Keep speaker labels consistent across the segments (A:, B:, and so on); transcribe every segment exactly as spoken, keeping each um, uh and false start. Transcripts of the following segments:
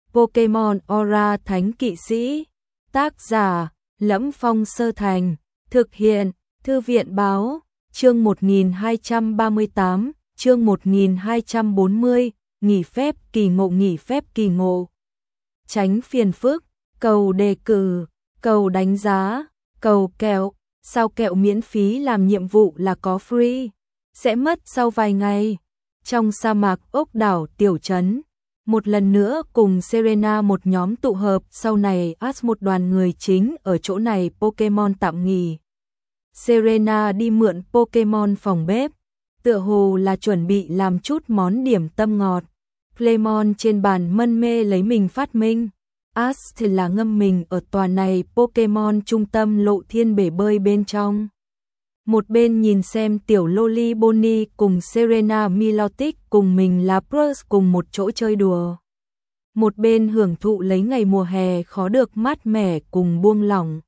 A: Pokemon Aura Thánh Kỵ Sĩ. Tác giả: Lẫm Phong Sơ Thành. Thực hiện: Thư viện báo. Chương một nghìn hai trăm ba mươi tám, chương một nghìn hai trăm bốn mươi, nghỉ phép kỳ ngộ nghỉ phép kỳ ngộ. Tránh phiền phức, cầu đề cử, cầu đánh giá, cầu kẹo, sao kẹo miễn phí làm nhiệm vụ là có free, sẽ mất sau vài ngày. Trong sa mạc ốc đảo tiểu trấn, một lần nữa cùng Serena một nhóm tụ hợp, sau này Ash một đoàn người chính ở chỗ này Pokemon tạm nghỉ. Serena đi mượn Pokemon phòng bếp, tựa hồ là chuẩn bị làm chút món điểm tâm ngọt. Clemon trên bàn mân mê lấy mình phát minh. Ash thì là ngâm mình ở tòa này Pokemon trung tâm lộ thiên bể bơi bên trong. Một bên nhìn xem tiểu Loli Bonnie cùng Serena Milotic cùng mình là Bruce cùng một chỗ chơi đùa. Một bên hưởng thụ lấy ngày mùa hè khó được mát mẻ cùng buông lỏng.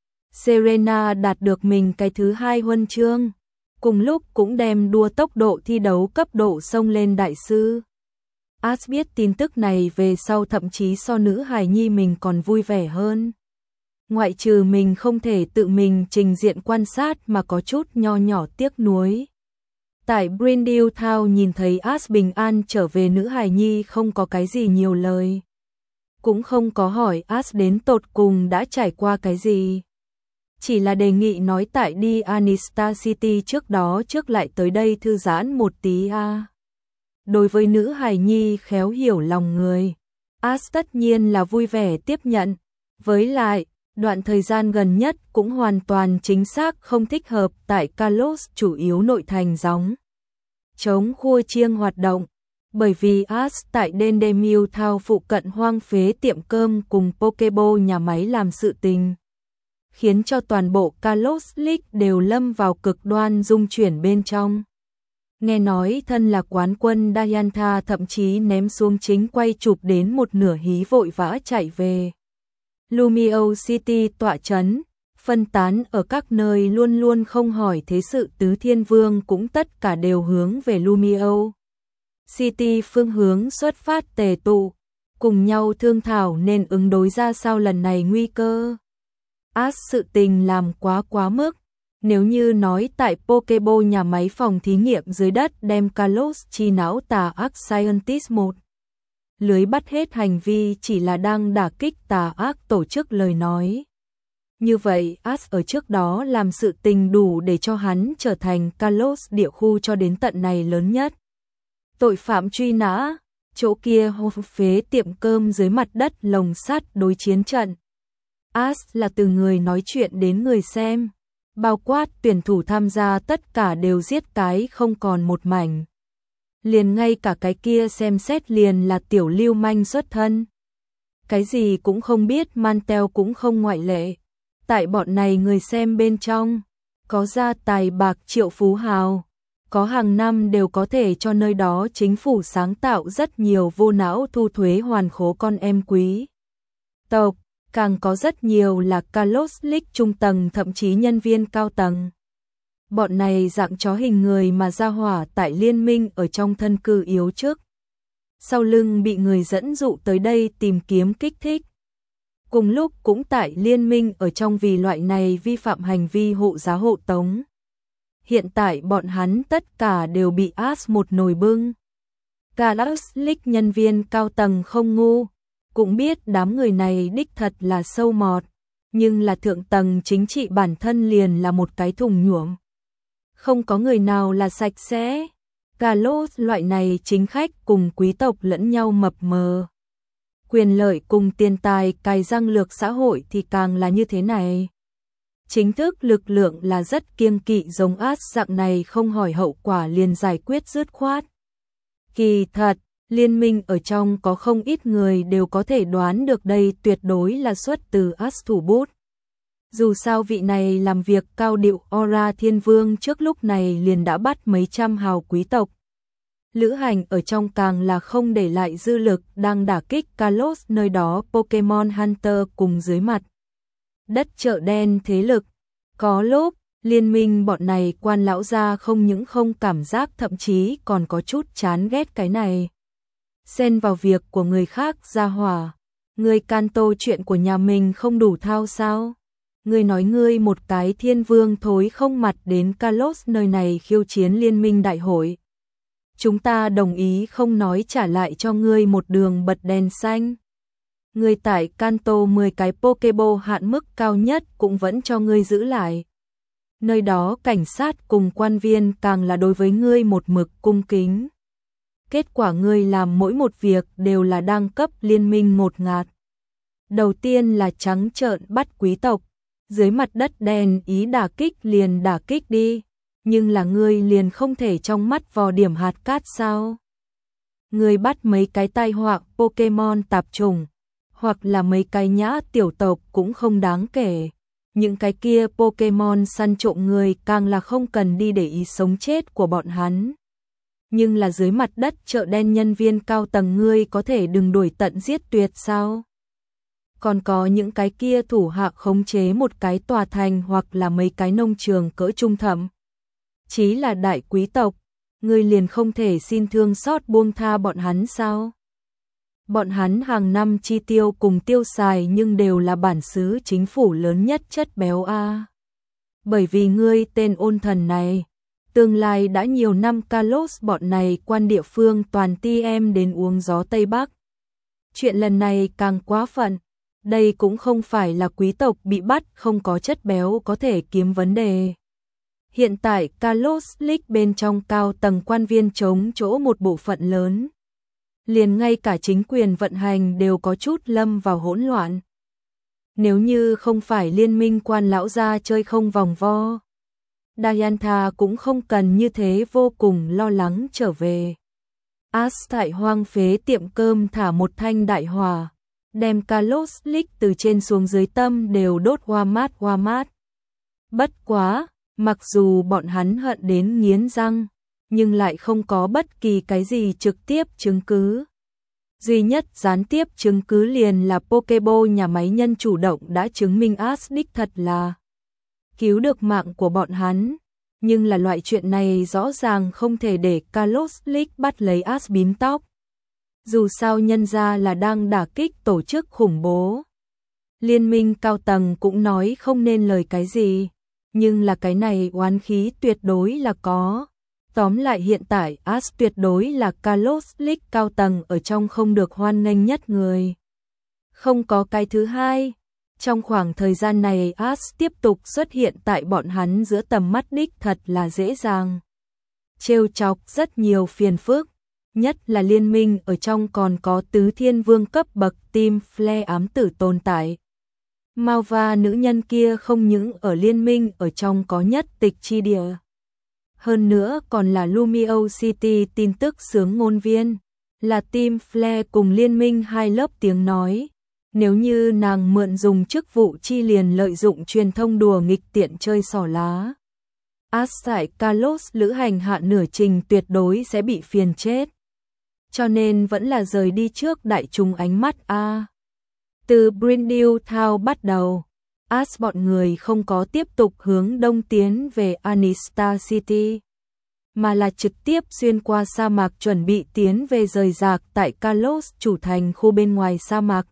A: Serena đạt được mình cái thứ hai huân chương, cùng lúc cũng đem đua tốc độ thi đấu cấp độ xông lên đại sư. Ash biết tin tức này về sau thậm chí so nữ hài nhi mình còn vui vẻ hơn. Ngoại trừ mình không thể tự mình trình diện quan sát mà có chút nho nhỏ tiếc nuối. Tại Brindle Town nhìn thấy Ash bình an trở về, nữ hài nhi không có cái gì nhiều lời. Cũng không có hỏi Ash đến tột cùng đã trải qua cái gì. Chỉ là đề nghị nói tại đi Anistar City trước đó trước lại tới đây thư giãn một tí a. À. Đối với nữ hài nhi khéo hiểu lòng người, Ash tất nhiên là vui vẻ tiếp nhận. Với lại, đoạn thời gian gần nhất cũng hoàn toàn chính xác không thích hợp tại Kalos, chủ yếu nội thành gióng chống khua chiêng hoạt động, bởi vì Ash tại Dendemil Town phụ cận hoang phế tiệm cơm cùng Pokeball nhà máy làm sự tình, khiến cho toàn bộ Kalos League đều lâm vào cực đoan dung chuyển bên trong. Nghe nói thân là quán quân Diantha thậm chí ném xuống chính quay chụp đến một nửa hí vội vã chạy về. Lumio City tọa trấn, phân tán ở các nơi luôn luôn không hỏi thế sự tứ thiên vương cũng tất cả đều hướng về Lumio City phương hướng xuất phát tề tụ, cùng nhau thương thảo nên ứng đối ra sao lần này nguy cơ. Ash sự tình làm quá quá mức, nếu như nói tại Pokeball nhà máy phòng thí nghiệm dưới đất đem Kalos chi não tà ác Scientist một lưới bắt hết hành vi chỉ là đang đả kích tà ác tổ chức lời nói. Như vậy Ash ở trước đó làm sự tình đủ để cho hắn trở thành Kalos địa khu cho đến tận này lớn nhất tội phạm truy nã, chỗ kia hô phế tiệm cơm dưới mặt đất lồng sắt đối chiến trận. Ash là từ người nói chuyện đến người xem, bao quát tuyển thủ tham gia tất cả đều giết cái không còn một mảnh. Liền ngay cả cái kia xem xét liền là tiểu lưu manh xuất thân. Cái gì cũng không biết Mantel cũng không ngoại lệ. Tại bọn này người xem bên trong, có gia tài bạc triệu phú hào, có hàng năm đều có thể cho nơi đó chính phủ sáng tạo rất nhiều vô não thu thuế hoàn khố con em quý tộc, càng có rất nhiều là Kalos League trung tầng thậm chí nhân viên cao tầng. Bọn này dạng chó hình người mà ra hỏa tại liên minh ở trong thân cư yếu trước. Sau lưng bị người dẫn dụ tới đây tìm kiếm kích thích. Cùng lúc cũng tại liên minh ở trong vì loại này vi phạm hành vi hộ giá hộ tống. Hiện tại bọn hắn tất cả đều bị Ash một nồi bưng. Kalos League nhân viên cao tầng không ngu, cũng biết đám người này đích thật là sâu mọt, nhưng là thượng tầng chính trị bản thân liền là một cái thùng nhuộm. Không có người nào là sạch sẽ. Kalos loại này chính khách cùng quý tộc lẫn nhau mập mờ. Quyền lợi cùng tiền tài cài răng lược xã hội thì càng là như thế này. Chính thức lực lượng là rất kiêng kỵ giống Ash dạng này không hỏi hậu quả liền giải quyết dứt khoát. Kỳ thật, liên minh ở trong có không ít người đều có thể đoán được đây tuyệt đối là xuất từ Ash thủ bút. Dù sao vị này làm việc cao điệu Aura Thiên Vương trước lúc này liền đã bắt mấy trăm hào quý tộc. Lữ hành ở trong càng là không để lại dư lực đang đả kích Kalos nơi đó Pokemon Hunter cùng dưới mặt đất chợ đen thế lực. Có lúc, liên minh bọn này quan lão gia không những không cảm giác thậm chí còn có chút chán ghét cái này. xen vào việc của người khác gia hỏa. Ngươi Kanto chuyện của nhà mình không đủ thao sao? Ngươi nói ngươi một cái thiên vương thối không mặt đến Kalos nơi này khiêu chiến liên minh đại hội. Chúng ta đồng ý không nói trả lại cho ngươi một đường bật đèn xanh. Ngươi tại Kanto mười cái Pokéball hạn mức cao nhất cũng vẫn cho ngươi giữ lại. Nơi đó cảnh sát cùng quan viên càng là đối với ngươi một mực cung kính. Kết quả ngươi làm mỗi một việc đều là đang cấp liên minh ngột ngạt. Đầu tiên là trắng trợn bắt quý tộc, dưới mặt đất đen ý đả kích liền đả kích đi, nhưng là ngươi liền không thể trong mắt vò điểm hạt cát sao? Ngươi bắt mấy cái tai họa Pokemon tạp chủng, hoặc là mấy cái nhã tiểu tộc cũng không đáng kể. Những cái kia Pokemon săn trộm người càng là không cần đi để ý sống chết của bọn hắn. Nhưng là dưới mặt đất chợ đen nhân viên cao tầng ngươi có thể đừng đuổi tận giết tuyệt sao? Còn có những cái kia thủ hạ khống chế một cái tòa thành hoặc là mấy cái nông trường cỡ trung thậm chí là đại quý tộc, ngươi liền không thể xin thương xót buông tha bọn hắn sao? Bọn hắn hàng năm chi tiêu cùng tiêu xài nhưng đều là bản xứ chính phủ lớn nhất chất béo a. Bởi vì ngươi tên ôn thần này, tương lai đã nhiều năm Kalos bọn này quan địa phương toàn ti em đến uống gió Tây Bắc. Chuyện lần này càng quá phận, đây cũng không phải là quý tộc bị bắt không có chất béo có thể kiếm vấn đề. Hiện tại Kalos League bên trong cao tầng quan viên chống chỗ một bộ phận lớn. Liền ngay cả chính quyền vận hành đều có chút lâm vào hỗn loạn. Nếu như không phải liên minh quan lão gia chơi không vòng vo, Diantha cũng không cần như thế vô cùng lo lắng trở về. Ash tại hoang phế tiệm cơm thả một thanh đại hỏa, đem Kalos League từ trên xuống dưới tâm đều đốt hoa mát hoa mát. Bất quá, mặc dù bọn hắn hận đến nghiến răng, nhưng lại không có bất kỳ cái gì trực tiếp chứng cứ. Duy nhất gián tiếp chứng cứ liền là Pokéball nhà máy nhân chủ động đã chứng minh Ash đích thật là cứu được mạng của bọn hắn. Nhưng là loại chuyện này rõ ràng không thể để Kalos League bắt lấy Ash bím tóc. Dù sao nhân ra là đang đả kích tổ chức khủng bố. Liên minh cao tầng cũng nói không nên lời cái gì, nhưng là cái này oán khí tuyệt đối là có. Tóm lại hiện tại Ash tuyệt đối là Kalos League cao tầng ở trong không được hoan nghênh nhất người. Không có cái thứ hai. Trong khoảng thời gian này Ash tiếp tục xuất hiện tại bọn hắn giữa tầm mắt đích thật là dễ dàng. Trêu chọc rất nhiều phiền phức, nhất là liên minh ở trong còn có tứ thiên vương cấp bậc Team Flare ám tử tồn tại. Malva nữ nhân kia không những ở liên minh ở trong có nhất tịch chi địa. Hơn nữa còn là Lumio City tin tức sướng ngôn viên, là Team Flare cùng liên minh hai lớp tiếng nói. Nếu như nàng mượn dùng chức vụ chi liền lợi dụng truyền thông đùa nghịch tiện chơi xỏ lá, Ash tại Kalos lữ hành hạ nửa trình tuyệt đối sẽ bị phiền chết. Cho nên vẫn là rời đi trước đại chúng ánh mắt a. Từ Brindle Town bắt đầu, Ash bọn người không có tiếp tục hướng đông tiến về Anistar City, mà là trực tiếp xuyên qua sa mạc chuẩn bị tiến về rời rạc tại Kalos chủ thành khu bên ngoài sa mạc.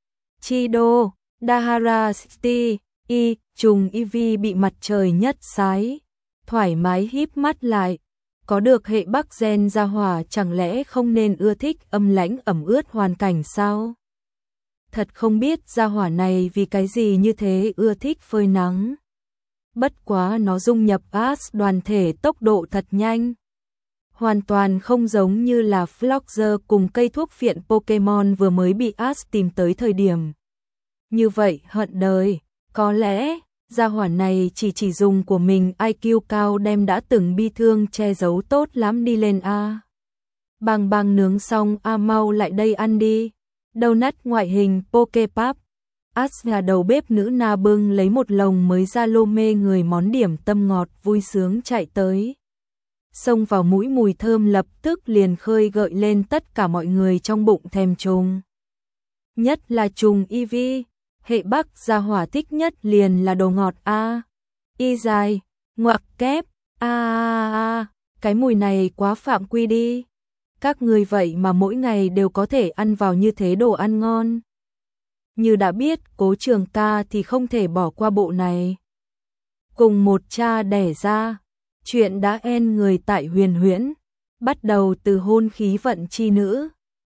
A: Chido, Dahara City, y, trùng Eevee bị mặt trời nhất sái, thoải mái híp mắt lại, có được hệ Bắc gen gia hỏa chẳng lẽ không nên ưa thích âm lãnh ẩm ướt hoàn cảnh sao? Thật không biết gia hỏa này vì cái gì như thế ưa thích phơi nắng. Bất quá nó dung nhập Ash đoàn thể tốc độ thật nhanh. Hoàn toàn không giống như là Floxer cùng cây thuốc phiện Pokemon vừa mới bị Ash tìm tới thời điểm. Như vậy hận đời, có lẽ gia hỏa này chỉ chỉ dùng của mình i kiu cao đem đã từng bi thương che giấu tốt lắm đi lên a. Bang bang nướng xong a mau lại đây ăn đi. Donut ngoại hình Pokepop. Ash là đầu bếp nữ na bưng lấy một lồng mới ra lô mê người món điểm tâm ngọt vui sướng chạy tới. Xông vào mũi mùi thơm lập tức liền khơi gợi lên tất cả mọi người trong bụng thèm trùng. Nhất là trùng Eevee, hệ Bắc gia hỏa thích nhất liền là đồ ngọt a. Y dài, ngoặc kép, a a a, cái mùi này quá phạm quy đi. Các ngươi vậy mà mỗi ngày đều có thể ăn vào như thế đồ ăn ngon. Như đã biết Cố Trường Ca thì không thể bỏ qua bộ này. Cùng một cha đẻ ra, chuyện đã en người tại Huyền Huyễn, bắt đầu từ hôn khí vận chi nữ,